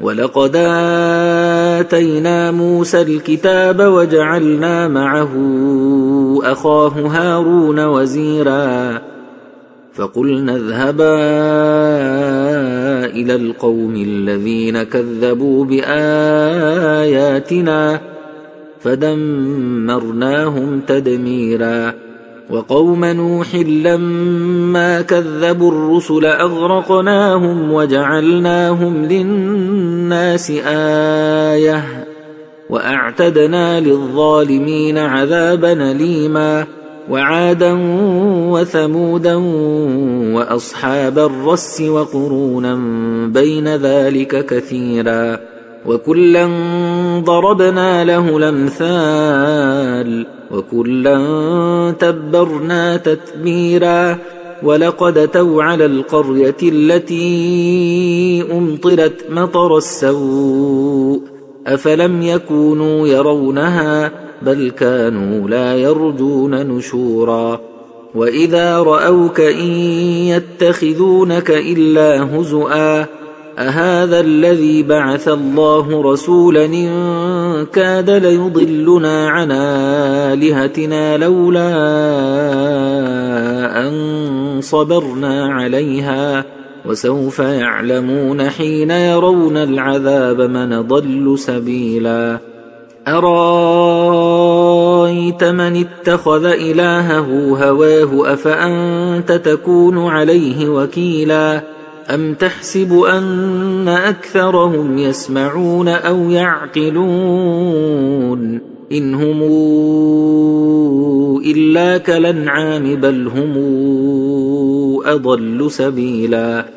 ولقد آتينا موسى الكتاب وجعلنا معه أخاه هارون وزيرا فقلنا اذهبا إلى القوم الذين كذبوا بآياتنا فدمرناهم تدميرا وقوم نوح لما كذبوا الرسل أغرقناهم وجعلناهم للناس آية وأعتدنا للظالمين عذابا أليما وعادا وثمودا وأصحاب الرس وقرونا بين ذلك كثيرا وكلا ضربنا له الأمثال وكلا تبرنا تتبيرا ولقد أتوا على القرية التي أمطرت مطر السوء أفلم يكونوا يرونها بل كانوا لا يرجون نشورا وإذا رأوك إن يتخذونك إلا هزؤا أهذا الذي بعث الله رسولا إن كاد ليضلنا عن آلهتنا لولا أن صبرنا عليها وسوف يعلمون حين يرون العذاب من ضل سبيلا أرأيت من اتخذ إلهه هواه أفأنت تكون عليه وكيلا أم تحسب أن أكثرهم يسمعون أو يعقلون إن هم إلا كالأنعام بل هم أضل سبيلا